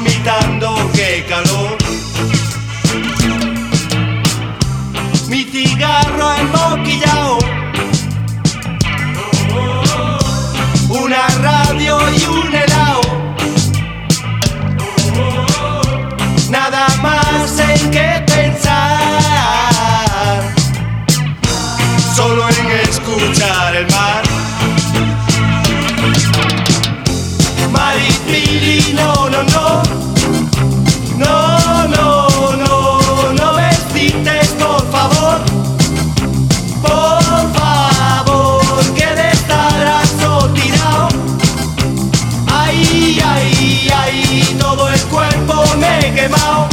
dormitando, qué calor. Mi cigarro emboquillao, una radio y un helado, nada más en qué pensar, solo en escuchar el mar. Maripili, no, no, no, no, no, no, no me cites, por favor, que de estar tirado. Ay, ay, ay, todo el cuerpo me he quemado.